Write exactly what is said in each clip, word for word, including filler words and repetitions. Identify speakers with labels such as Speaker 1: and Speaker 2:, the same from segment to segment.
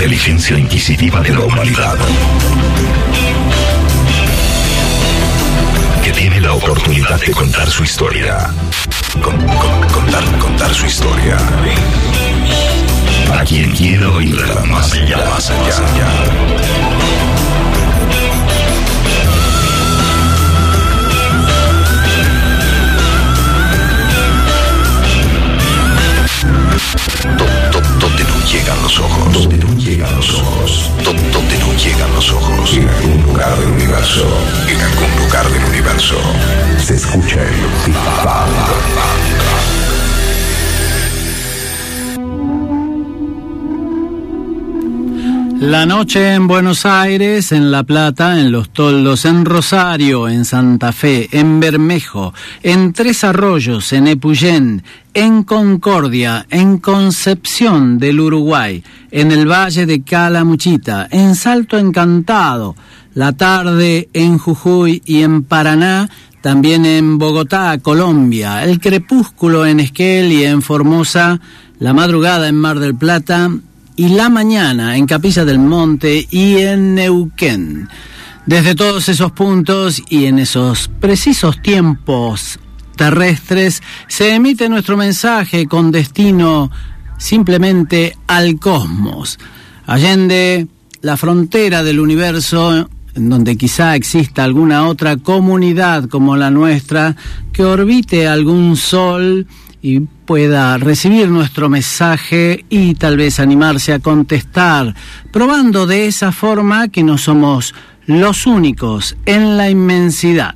Speaker 1: inteligencia inquisitiva de la humanidad, que tiene la oportunidad de contar su historia. Con, con, contar, contar su historia. Para quien quiera oírla más allá, más allá, más allá. Donde no llegan los ojos. Donde no llegan los ojos. Donde no llegan los ojos. En algún lugar del universo. En algún lugar del universo. Se escucha el Big Bang.
Speaker 2: La noche en Buenos Aires, en La Plata, en Los Toldos, en Rosario, en Santa Fe, en Bermejo, en Tres Arroyos, en Epuyén, en Concordia, en Concepción del Uruguay, en el Valle de Calamuchita, en Salto Encantado, la tarde en Jujuy y en Paraná, también en Bogotá, Colombia, el crepúsculo en Esquel y en Formosa, la madrugada en Mar del Plata y la mañana en Capilla del Monte y en Neuquén. Desde todos esos puntos y en esos precisos tiempos terrestres se emite nuestro mensaje con destino simplemente al cosmos, allende la frontera del universo, en donde quizá exista alguna otra comunidad como la nuestra que orbite algún sol y pueda recibir nuestro mensaje y tal vez animarse a contestar, probando de esa forma que no somos los únicos en la inmensidad.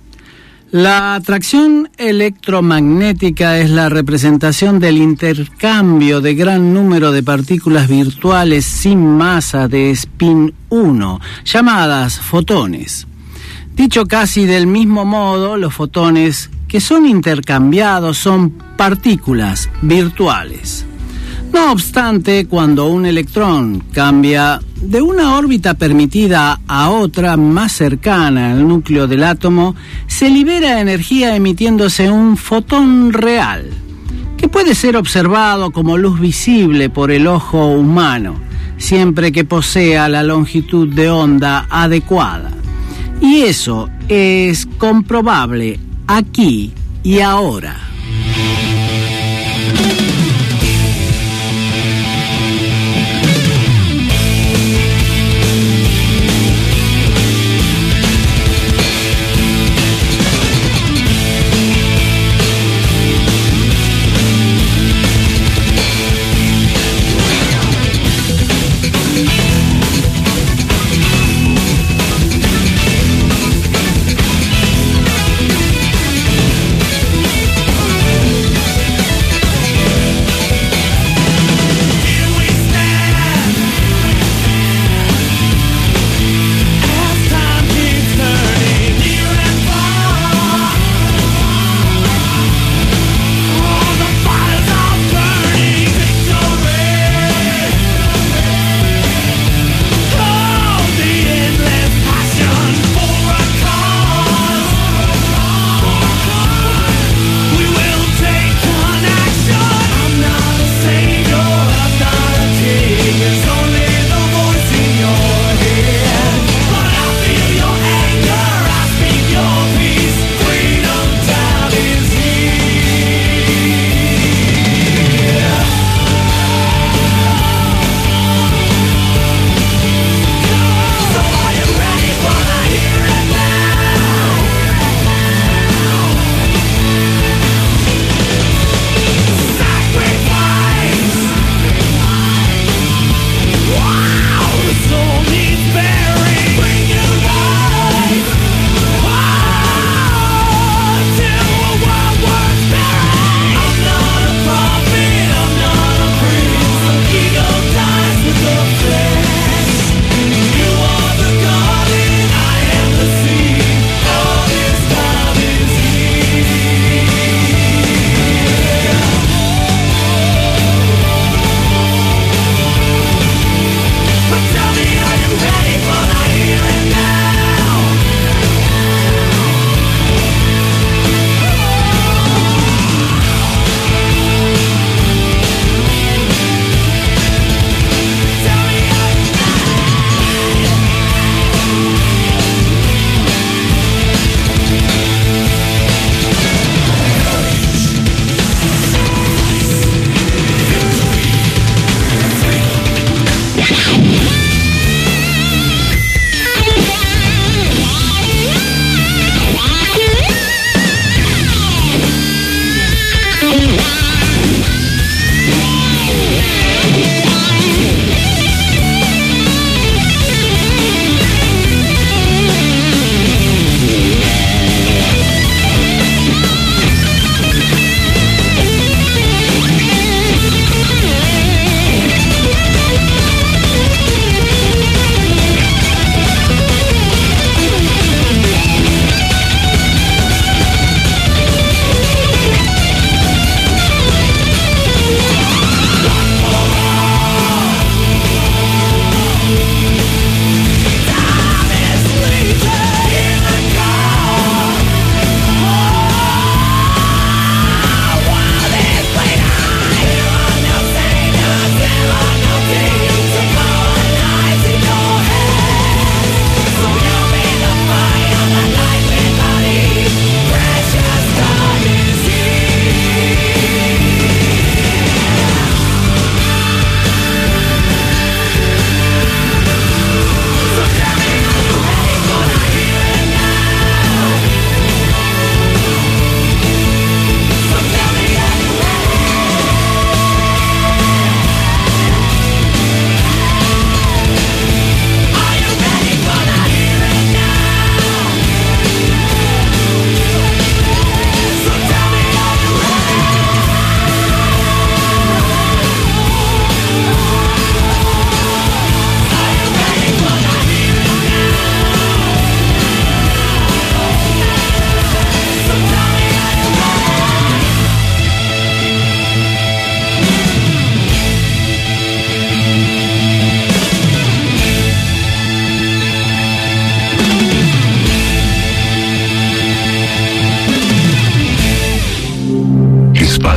Speaker 2: La atracción electromagnética es la representación del intercambio de gran número de partículas virtuales sin masa de spin uno, llamadas fotones. Dicho casi del mismo modo, los fotones que son intercambiados son partículas virtuales. No obstante, cuando un electrón cambia de una órbita permitida a otra más cercana al núcleo del átomo, se libera energía emitiéndose un fotón real, que puede ser observado como luz visible por el ojo humano, siempre que posea la longitud de onda adecuada. Y eso es comprobable aquí y ahora.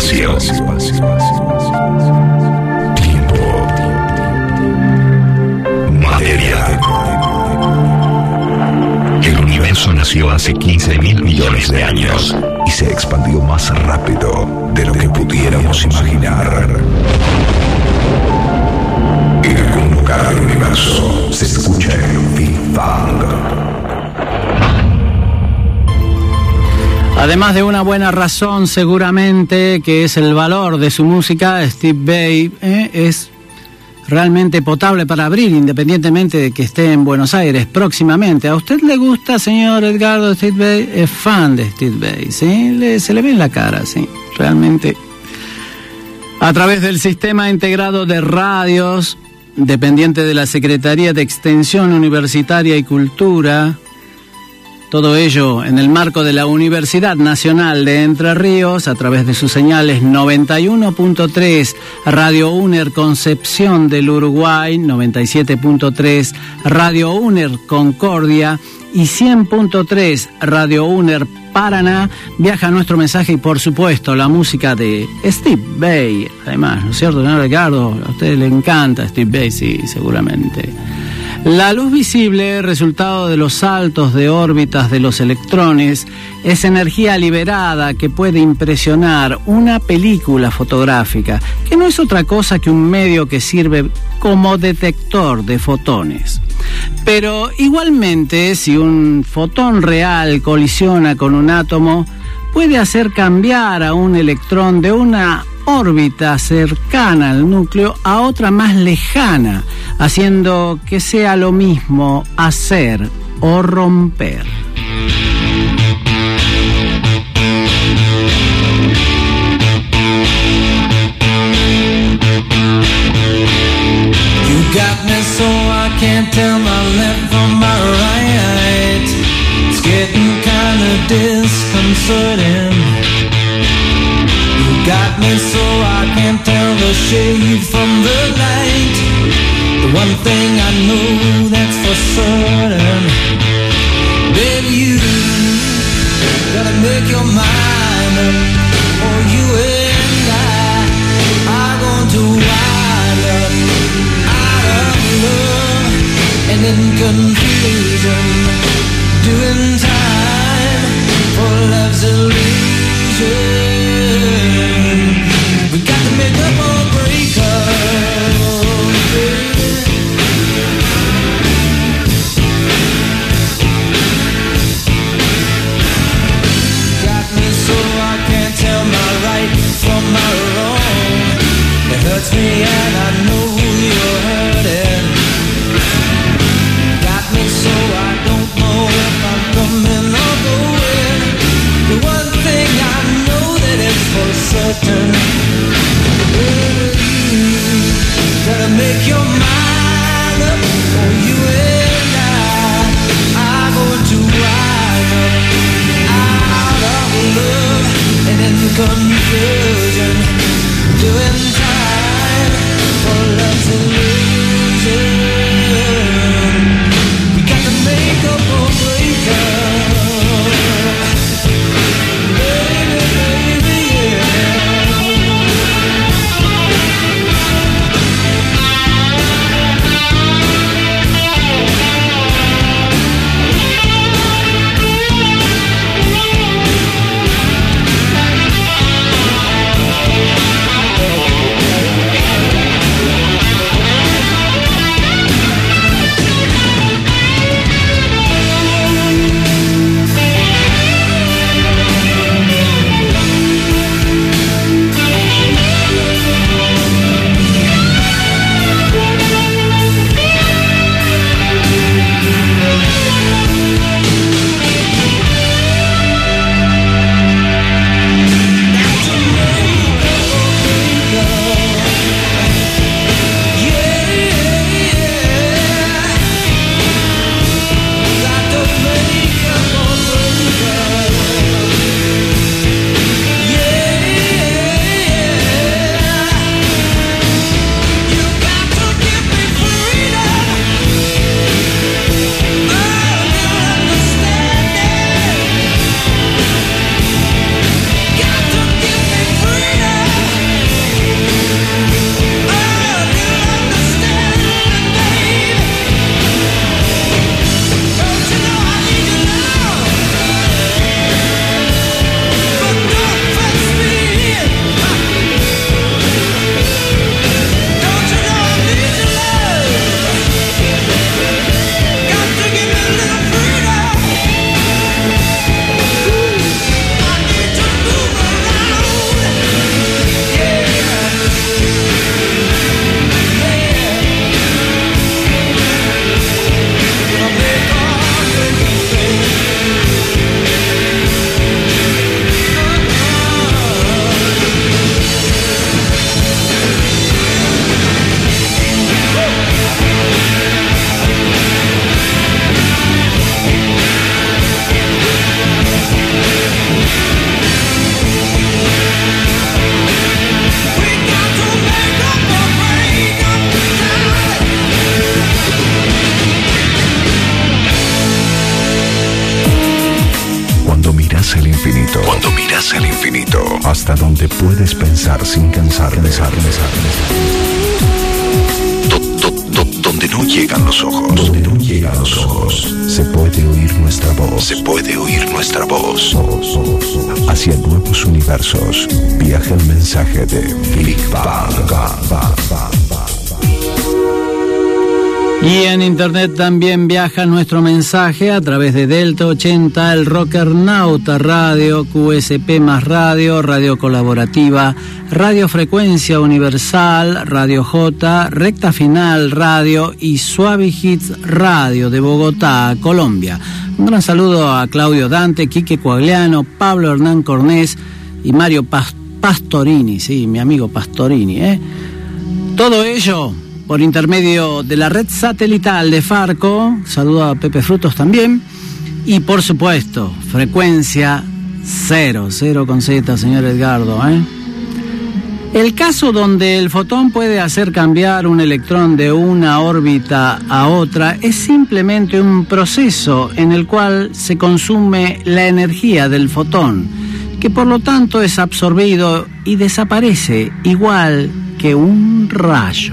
Speaker 1: espacio. Tiempo. Materia. El universo nació hace quince mil millones de años y se expandió más rápido de lo que pudiéramos imaginar. En algún lugar del universo se escucha el Big Bang.
Speaker 2: Además de una buena razón, seguramente, que es el valor de su música, Steve Vai eh, es realmente potable para abrir, independientemente de que esté en Buenos Aires próximamente. ¿A usted le gusta, señor Edgardo Steve Vai? Es fan de Steve Vai, ¿sí? Le, se le ve en la cara, sí, realmente. A través del Sistema Integrado de Radios, dependiente de la Secretaría de Extensión Universitaria y Cultura, todo ello en el marco de la Universidad Nacional de Entre Ríos, a través de sus señales noventa y uno punto tres Radio UNER Concepción del Uruguay, noventa y siete punto tres Radio UNER Concordia y cien punto tres Radio UNER Paraná, viaja nuestro mensaje y, por supuesto, la música de Steve Vai. Además, ¿no es cierto, señor Ricardo? A usted le encanta Steve Vai, sí, seguramente. La luz visible, resultado de los saltos de órbitas de los electrones, es energía liberada que puede impresionar una película fotográfica, que no es otra cosa que un medio que sirve como detector de fotones. Pero igualmente, si un fotón real colisiona con un átomo, puede hacer cambiar a un electrón de una órbita cercana al núcleo a otra más lejana, haciendo que sea lo mismo hacer o romper.
Speaker 3: You got me so I can't tell my left from my right. It's getting kinda disconcerting. Got me so I can't tell the shade from the light. The one thing I know that's for certain, baby, you gotta make your mind up, or you and I are going to wind up out of love and in confusion, doing time for love's illusion. We got to make up or break up, baby. Got me so I can't tell my right from my wrong. It hurts me and I know you're hurting. Got me so I don't know if I'm coming or going. The one thing I know that it's for certain. Gotta make your mind up, or you and I are going to ride up out of love and in confusion, doing time for love's illusion. We got to make up or break up, baby, baby, yeah.
Speaker 1: donde puedes pensar sin cansar, pensar, pensar, pensar. Donde no llegan los ojos, donde no llegan los ojos, se puede oír nuestra voz, se puede oír nuestra voz. Hacia nuevos universos viaja el mensaje de Big Bang.
Speaker 2: Y en internet también viaja nuestro mensaje a través de Delta ochenta, el Rockernauta Radio, Q S P más Radio, Radio Colaborativa, Radio Frecuencia Universal, Radio J, Recta Final Radio y Suave Hits Radio de Bogotá, Colombia. Un gran saludo a Claudio Dante, Quique Coagliano, Pablo Hernán Cornés y Mario Pas- Pastorini, sí, mi amigo Pastorini, ¿eh? Todo ello por intermedio de la red satelital de Farco, saludo a Pepe Frutos también, y por supuesto, frecuencia cero, cero con Z, señor Edgardo, ¿eh? El caso donde el fotón puede hacer cambiar un electrón de una órbita a otra es simplemente un proceso en el cual se consume la energía del fotón, que por lo tanto es absorbido y desaparece igual que un rayo.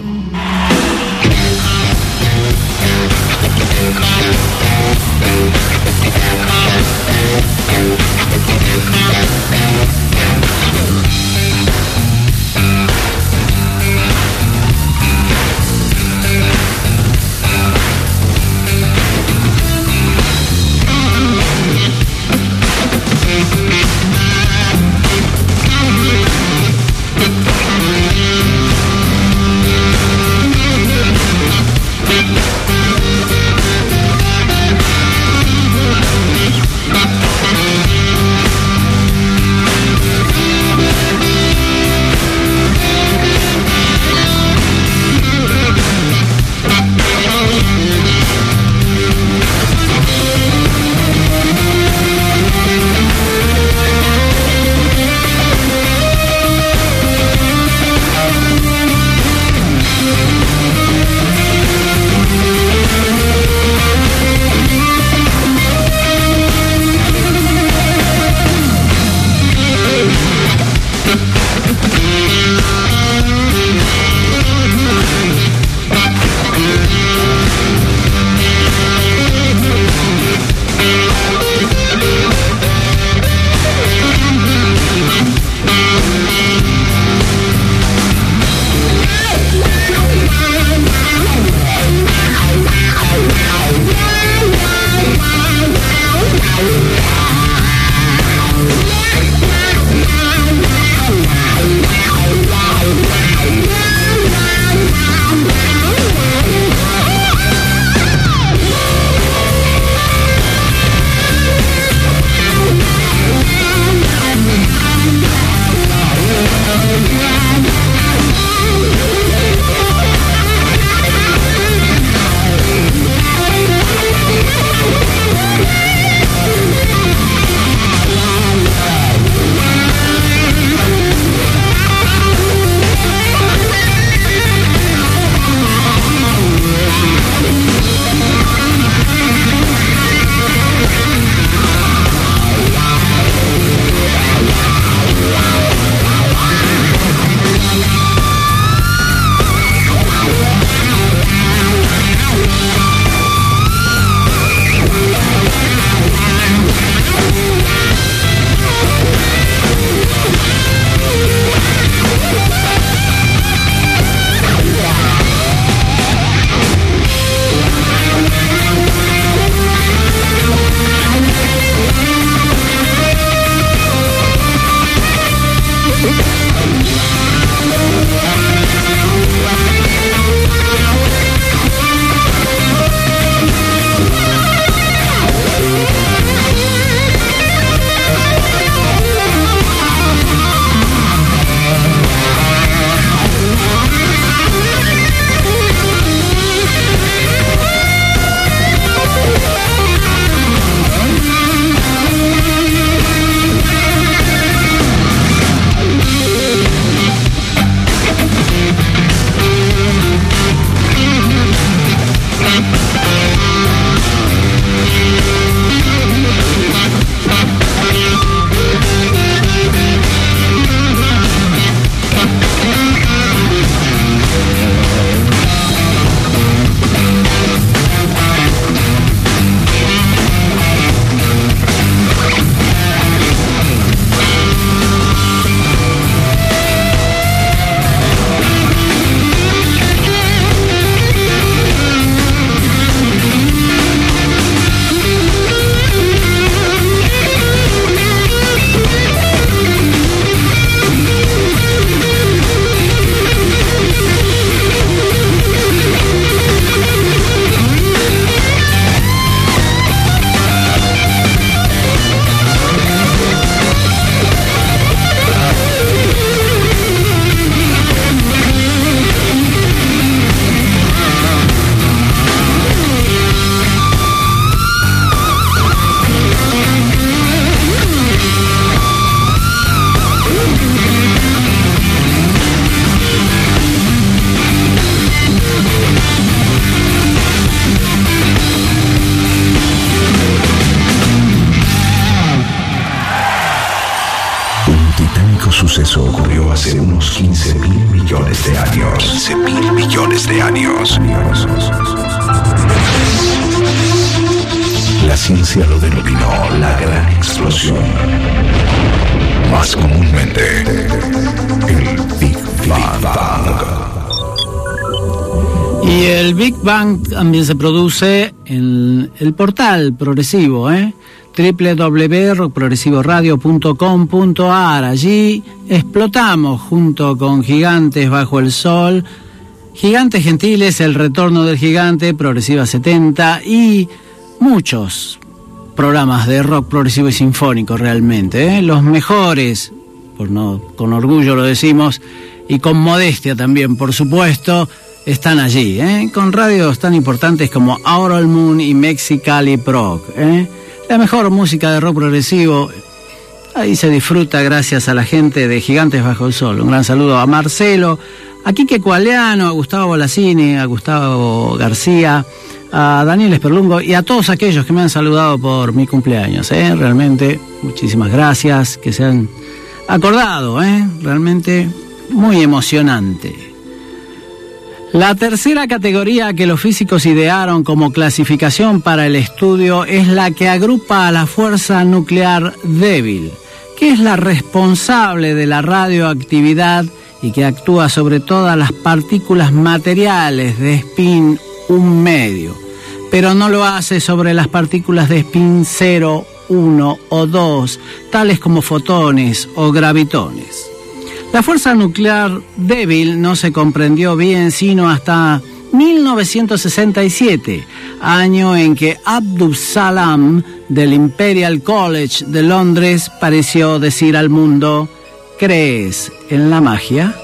Speaker 1: millones de años. quince mil millones de años. La ciencia lo denominó la gran explosión. Más comúnmente, el Big Bang.
Speaker 2: Y el Big Bang también se produce en el portal progresivo, ¿eh? doble u doble u doble u punto rock progresivo radio punto com punto a r. Allí explotamos junto con Gigantes Bajo el Sol, Gigantes Gentiles, El Retorno del Gigante, Progresiva setenta y muchos programas de rock progresivo y sinfónico realmente, ¿eh? Los mejores, por no, con orgullo lo decimos, y con modestia también, por supuesto, están allí, ¿eh? Con radios tan importantes como Aural Moon y Mexicali Prog, ¿eh? La mejor música de rock progresivo, ahí se disfruta gracias a la gente de Gigantes Bajo el Sol. Un gran saludo a Marcelo, a Quique Cualeano, a Gustavo Bolasini, a Gustavo García, a Daniel Esperlungo y a todos aquellos que me han saludado por mi cumpleaños, ¿eh? Realmente, muchísimas gracias, que se han acordado, ¿eh? Realmente muy emocionante. La tercera categoría que los físicos idearon como clasificación para el estudio es la que agrupa a la fuerza nuclear débil, que es la responsable de la radioactividad y que actúa sobre todas las partículas materiales de spin un medio, pero no lo hace sobre las partículas de spin cero, uno o dos, tales como fotones o gravitones. La fuerza nuclear débil no se comprendió bien sino hasta mil novecientos sesenta y siete, año en que Abdus Salam del Imperial College de Londres pareció decir al mundo: ¿crees en la magia?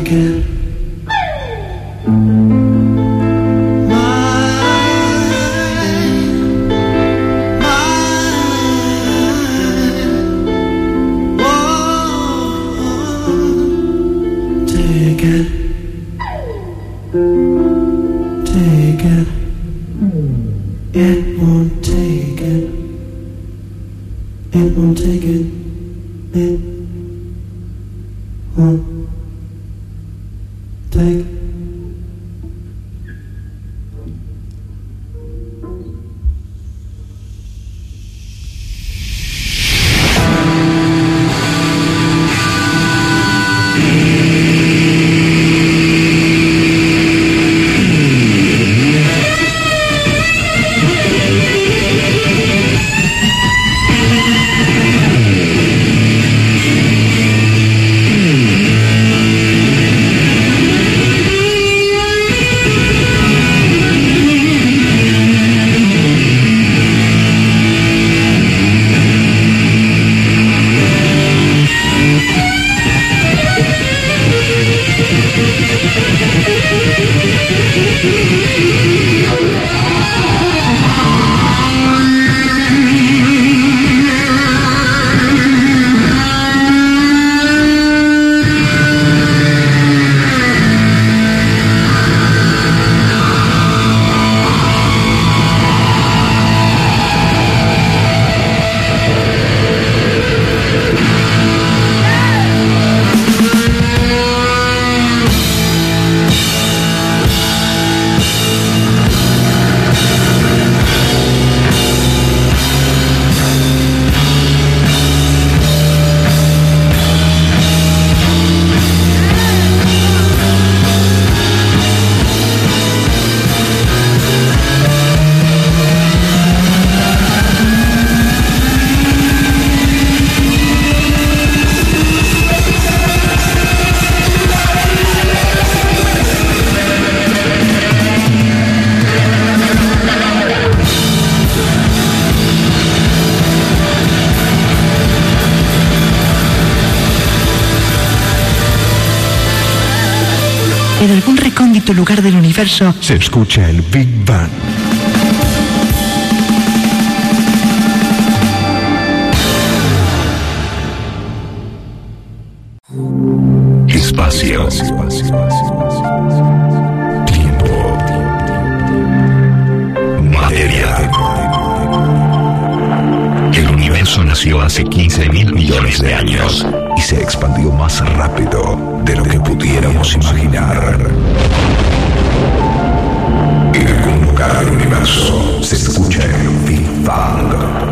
Speaker 4: En algún recóndito lugar del universo
Speaker 1: se escucha el Big Bang. Espacio. Tiempo. Materia. El universo nació hace quince mil millones de años y se expandió más rápido de lo que pudiéramos imaginar. En algún lugar del universo se escucha el Big Bang.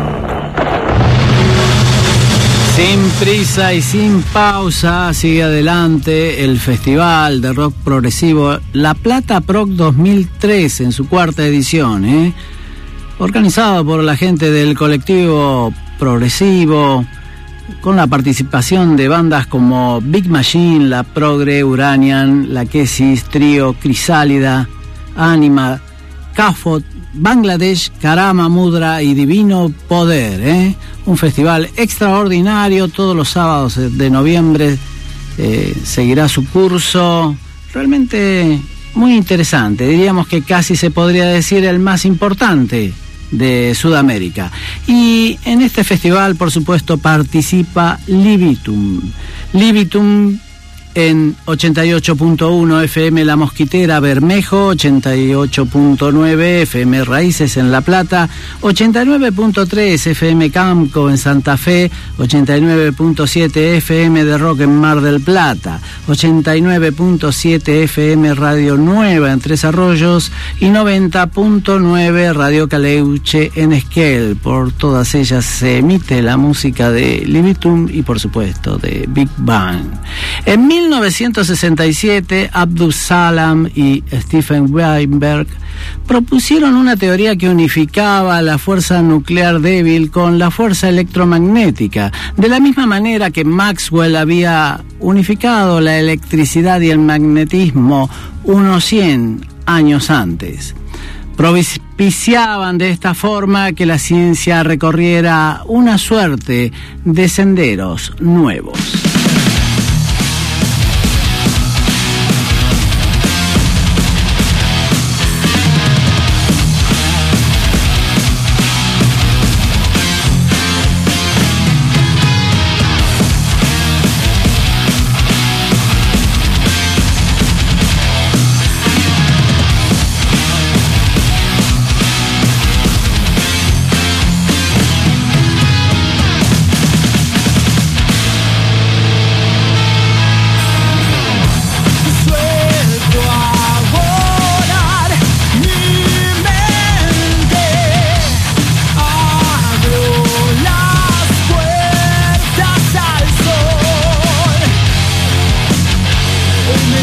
Speaker 2: Sin prisa y sin pausa sigue adelante el Festival de Rock Progresivo La Plata Prog dos mil tres en su cuarta edición, ¿eh? organizado por la gente del colectivo progresivo, con la participación de bandas como Big Machine, La Progre, Uranian, La Quesis, Trío, Crisálida, Anima, Cafot, Bangladesh, Karama Mudra y Divino Poder, ¿eh? Un festival extraordinario, todos los sábados de noviembre eh, seguirá su curso, realmente muy interesante, diríamos que casi se podría decir el más importante de Sudamérica. Y en este festival, por supuesto, participa Libitum. Libitum en ochenta y ocho punto uno F M La Mosquitera Bermejo, ochenta y ocho punto nueve F M Raíces en La Plata, ochenta y nueve punto tres F M Camco en Santa Fe, ochenta y nueve punto siete F M de Rock en Mar del Plata, ochenta y nueve punto siete F M Radio Nueva en Tres Arroyos y noventa punto nueve Radio Caleuche en Esquel. Por todas ellas se emite la música de Libitum y por supuesto de Big Bang. En mil novecientos sesenta y siete, Abdus Salam y Stephen Weinberg propusieron una teoría que unificaba la fuerza nuclear débil con la fuerza electromagnética, de la misma manera que Maxwell había unificado la electricidad y el magnetismo unos cien años antes. Propiciaban de esta forma que la ciencia recorriera una suerte de senderos nuevos.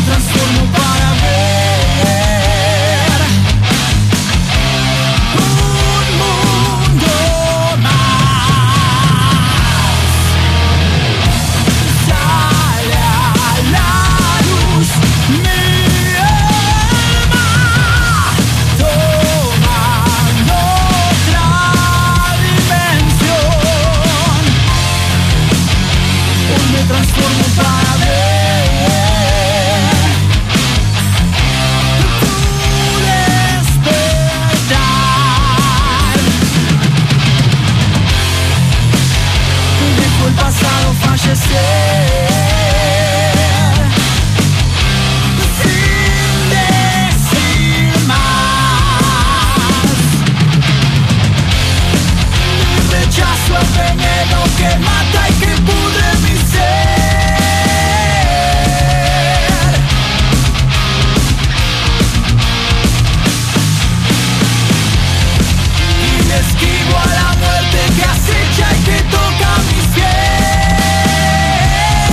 Speaker 3: transformo para ver un mundo más. Sale a la luz mi alma, tomando otra dimensión. Hoy me transformo para ver tu despertar. Dejo el pasado fallecer sin decir más. Rechazo el veneno que mata y que pudre mi ser. Y le esquivo a la muerte que acecha y que toca mis pies.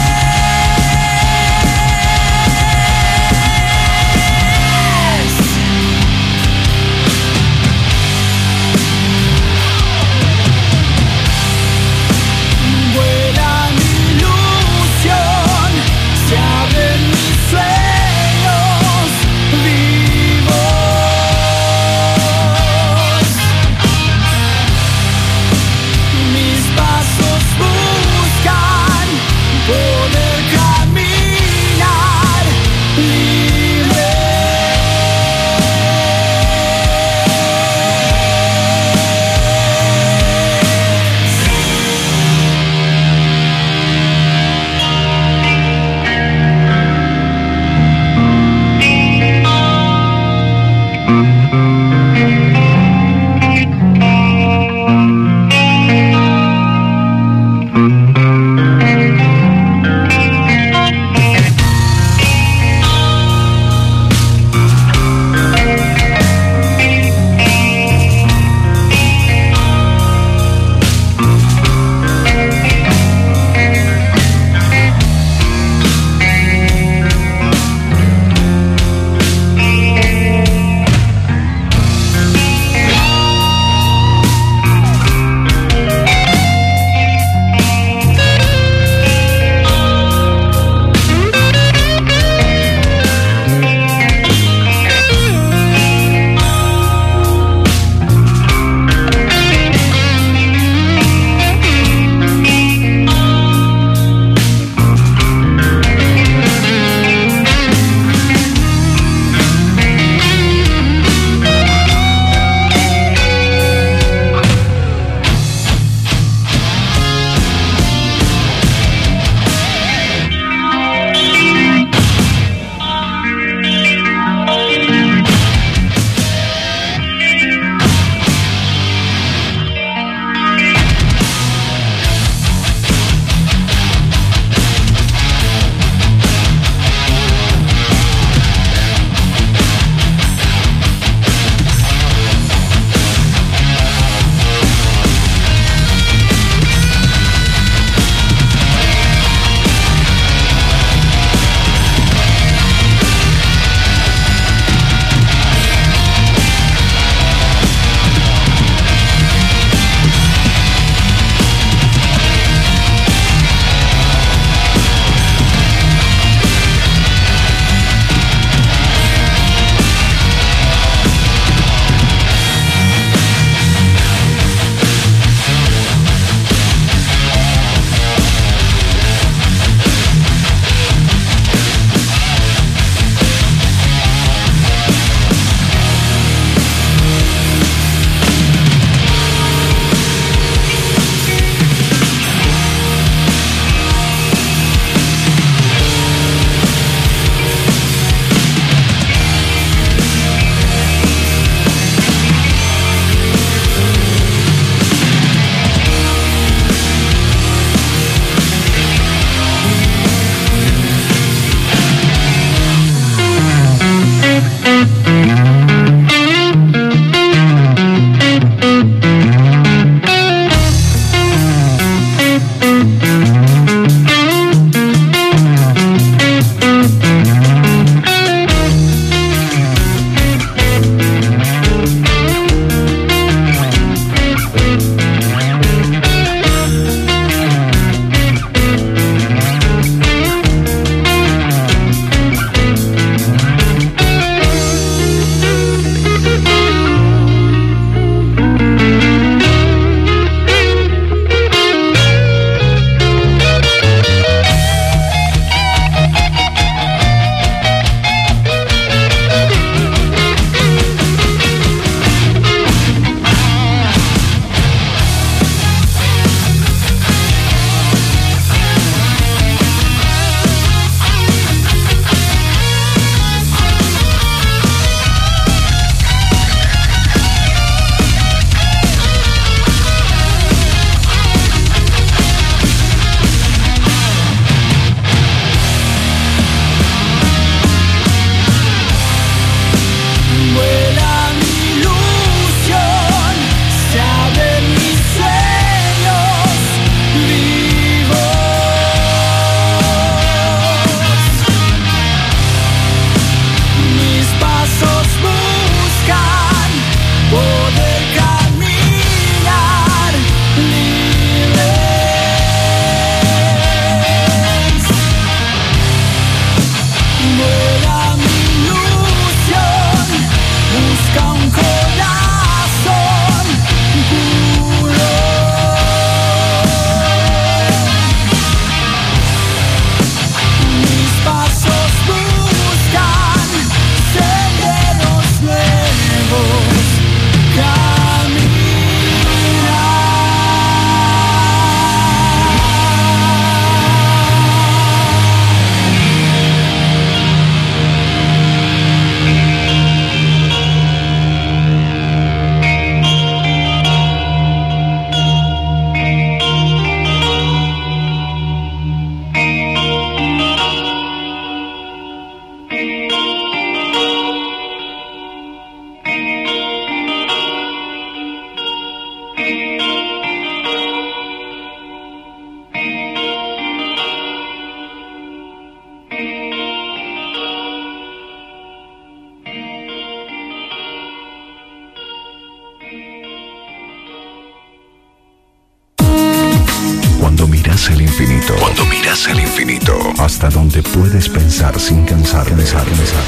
Speaker 1: más al infinito, hasta donde puedes pensar sin cansar, pensar, pensar,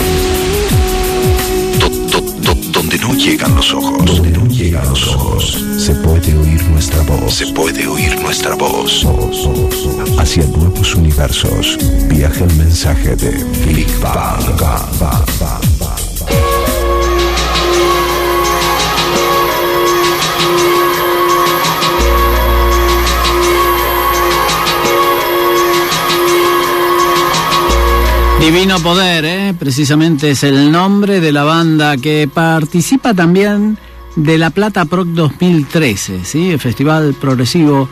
Speaker 1: pensar. Donde no llegan los ojos, donde no llegan los ojos, se puede oír nuestra voz, se puede oír nuestra voz. Hacia nuevos universos viaja el mensaje de Big Bang.
Speaker 2: Divino Poder, ¿eh? Precisamente es el nombre de la banda que participa también de La Plata Proc dos mil trece, ¿sí? El festival progresivo,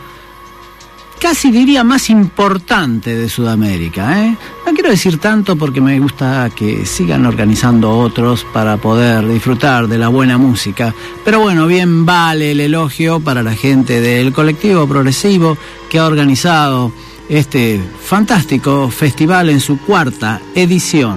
Speaker 2: casi diría más importante de Sudamérica, ¿eh? No quiero decir tanto porque me gusta que sigan organizando otros para poder disfrutar de la buena música, pero bueno, bien vale el elogio para la gente del colectivo progresivo que ha organizado este fantástico festival en su cuarta edición.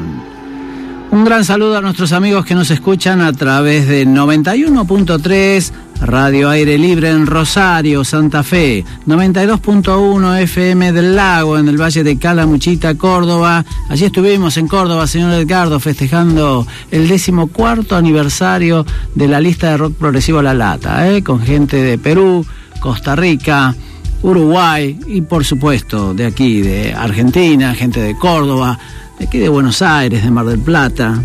Speaker 2: Un gran saludo a nuestros amigos que nos escuchan a través de noventa y uno punto tres Radio Aire Libre en Rosario, Santa Fe, noventa y dos punto uno F M del Lago en el Valle de Calamuchita, Córdoba. Allí estuvimos en Córdoba, señor Edgardo, festejando el decimocuarto aniversario de la lista de rock progresivo La Lata, ¿eh? Con gente de Perú, Costa Rica, Uruguay y por supuesto de aquí, de Argentina, gente de Córdoba, de aquí de Buenos Aires, de Mar del Plata.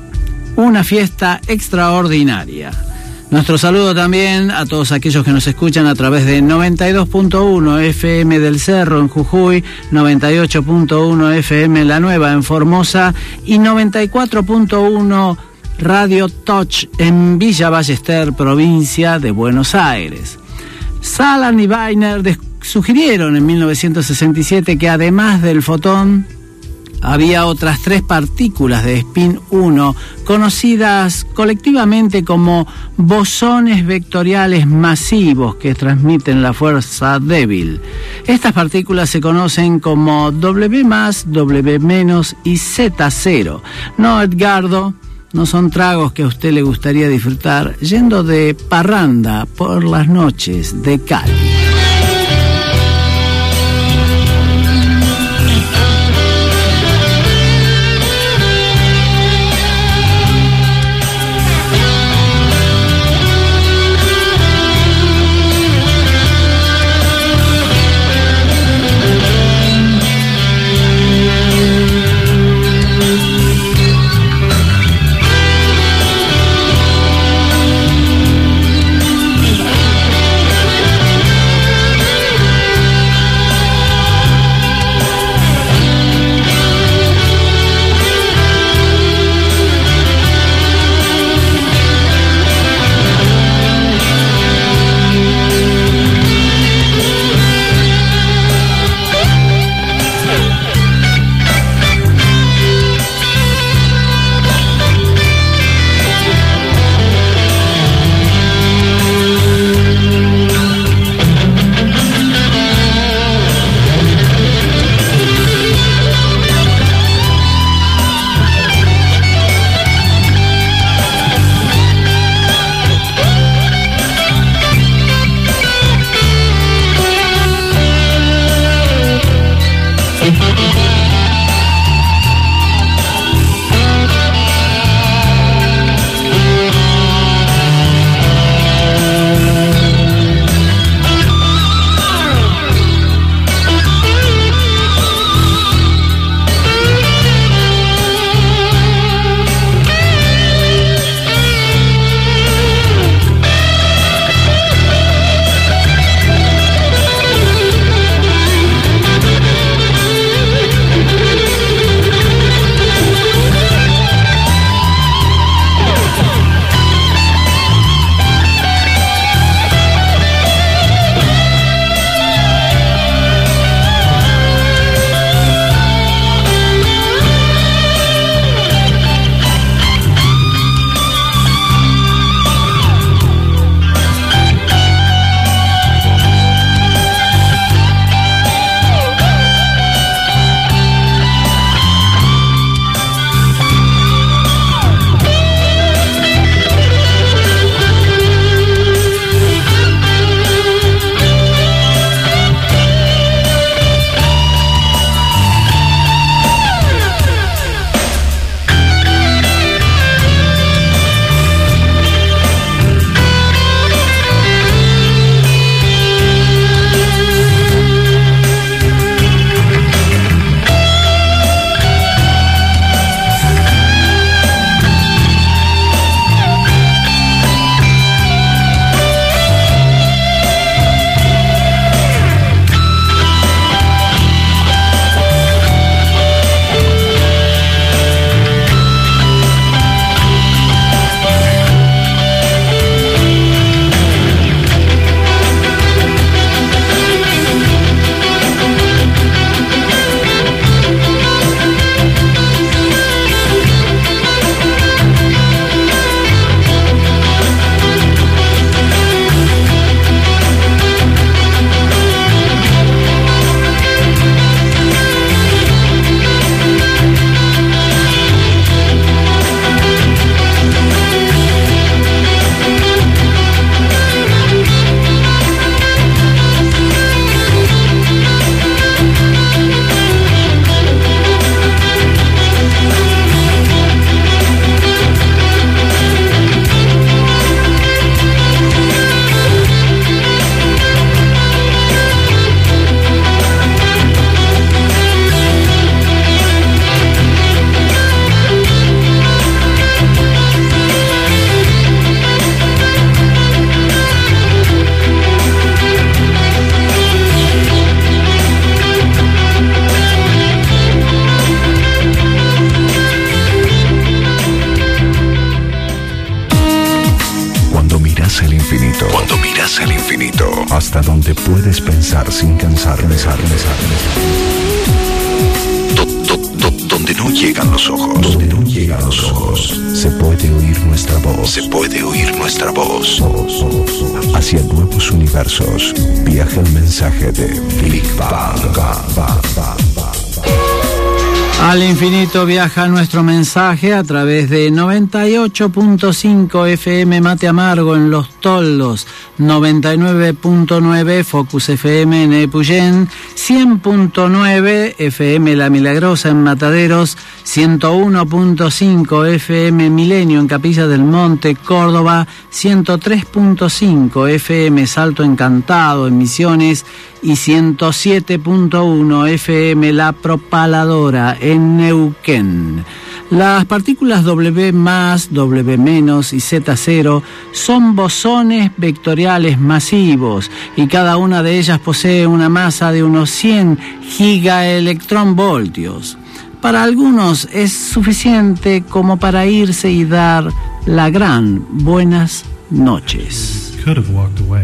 Speaker 2: Una fiesta extraordinaria. Nuestro saludo también a todos aquellos que nos escuchan a través de noventa y dos punto uno F M del Cerro en Jujuy, noventa y ocho punto uno F M La Nueva en Formosa y noventa y cuatro punto uno Radio Touch en Villa Ballester, provincia de Buenos Aires. Salan y Weiner sugirieron en mil novecientos sesenta y siete que además del fotón había otras tres partículas de spin uno conocidas colectivamente como bosones vectoriales masivos que transmiten la fuerza débil. Estas partículas se conocen como W más, W menos y Z cero. No, Edgardo, no son tragos que a usted le gustaría disfrutar yendo de parranda por las noches de Cali.
Speaker 1: infinito, hasta donde puedes pensar sin cansar, pensar, pensar, do, do, do, donde no llegan los ojos, donde no llegan los ojos, se puede oír nuestra voz, se puede oír nuestra voz. Hacia nuevos universos viaja el mensaje de Big Bang.
Speaker 2: Al infinito viaja nuestro mensaje a través de noventa y ocho punto cinco F M Mate Amargo en Los Toldos, noventa y nueve punto nueve Focus F M en Epuyén, cien punto nueve F M La Milagrosa en Mataderos, ciento uno punto cinco F M Milenio en Capilla del Monte, Córdoba, ciento tres punto cinco F M Salto Encantado en Misiones y ciento siete punto uno F M La Propaladora en Neuquén. Las partículas W más, W menos y Z cero son bosones vectoriales masivos y cada una de ellas posee una masa de unos cien gigaelectronvoltios. Para algunos es suficiente como para irse y dar la gran buenas noches.
Speaker 5: Could have walked away.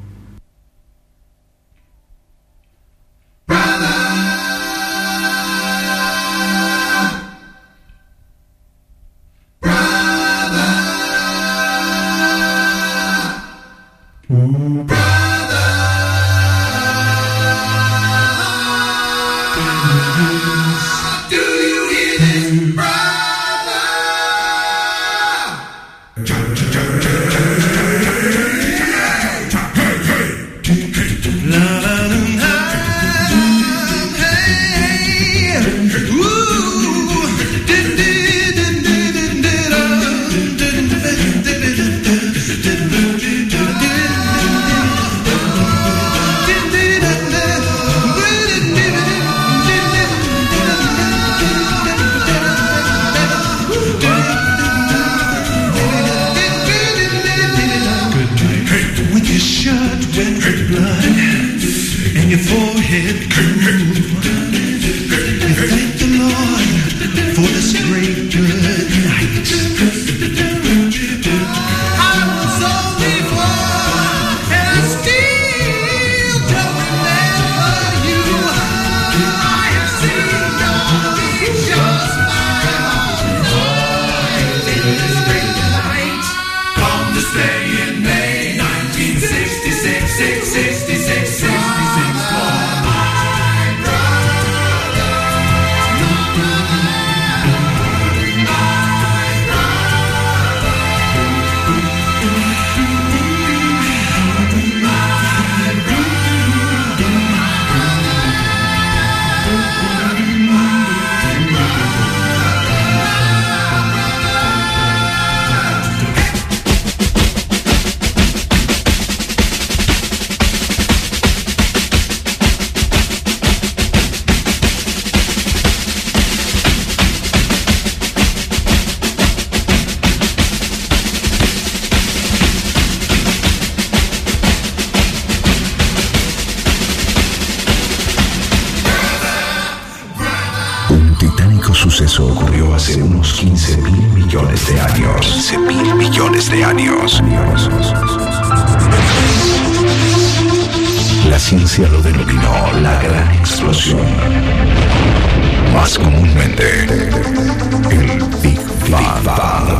Speaker 1: Suceso ocurrió hace unos quince mil millones de años. quince mil millones de años. La ciencia lo denominó la gran explosión. Más comúnmente, el Big Bang.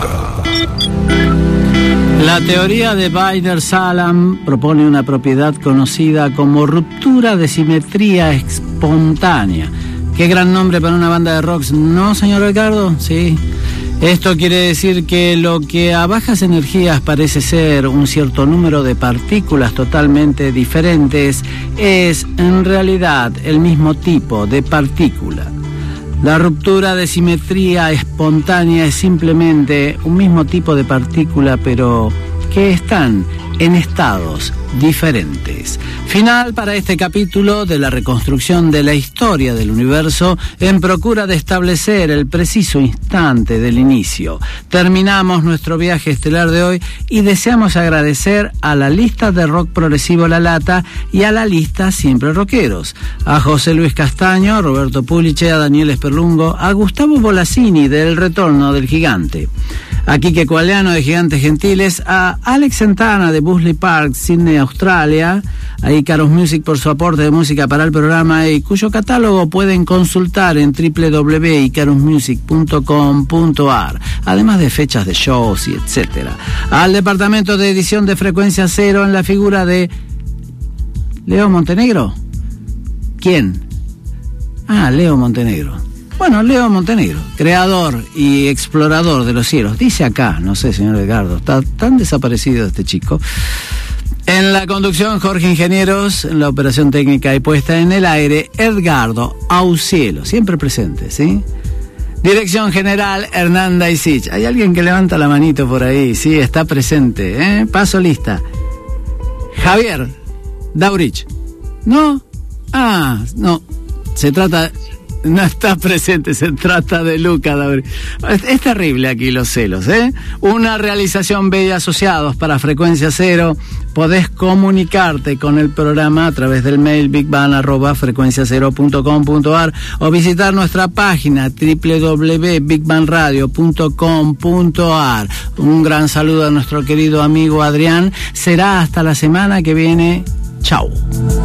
Speaker 2: La teoría de Vaidere-Salam propone una propiedad conocida como ruptura de simetría espontánea. Qué gran nombre para una banda de rocks, ¿no, señor Ricardo? Sí. Esto quiere decir que lo que a bajas energías parece ser un cierto número de partículas totalmente diferentes es en realidad el mismo tipo de partícula. La ruptura de simetría espontánea es simplemente un mismo tipo de partícula, pero que están en estados diferentes. Final para este capítulo de la reconstrucción de la historia del universo en procura de establecer el preciso instante del inicio. Terminamos nuestro viaje estelar de hoy y deseamos agradecer a la lista de rock progresivo La Lata y a la lista Siempre Rockeros, a José Luis Castaño, a Roberto Puliche, a Daniel Esperlungo, a Gustavo Bolasini del Retorno del Gigante, a Quique Cualiano de Gigantes Gentiles, a Alex Santana de Busley Park, Sydney, Australia, a Icarus Music por su aporte de música para el programa y cuyo catálogo pueden consultar en doble u doble u doble u punto icarus music punto com punto a r, además de fechas de shows y etcétera. Al departamento de edición de Frecuencia Cero en la figura de Leo Montenegro. ¿Quién? Ah, Leo Montenegro. Bueno, Leo Montenegro, creador y explorador de los cielos. Dice acá, no sé, señor Edgardo, está tan desaparecido este chico. En la conducción, Jorge Ingenieros, en la operación técnica y puesta en el aire, Edgardo Aucielo, siempre presente, ¿sí? Dirección general, Hernanda Isich. Hay alguien que levanta la manito por ahí, sí, está presente, ¿eh? Paso lista. Javier Daurich. ¿No? Ah, no, se trata... No está presente, se trata de Luca Dauri. Es, es terrible aquí los celos, ¿eh? Una realización B y Asociados para Frecuencia Cero. Podés comunicarte con el programa a través del mail bigban arroba frecuencia cero punto com punto a r o visitar nuestra página doble u doble u doble u punto bigban radio punto com punto a r. Un gran saludo a nuestro querido amigo Adrián. Será hasta la semana que viene. Chau.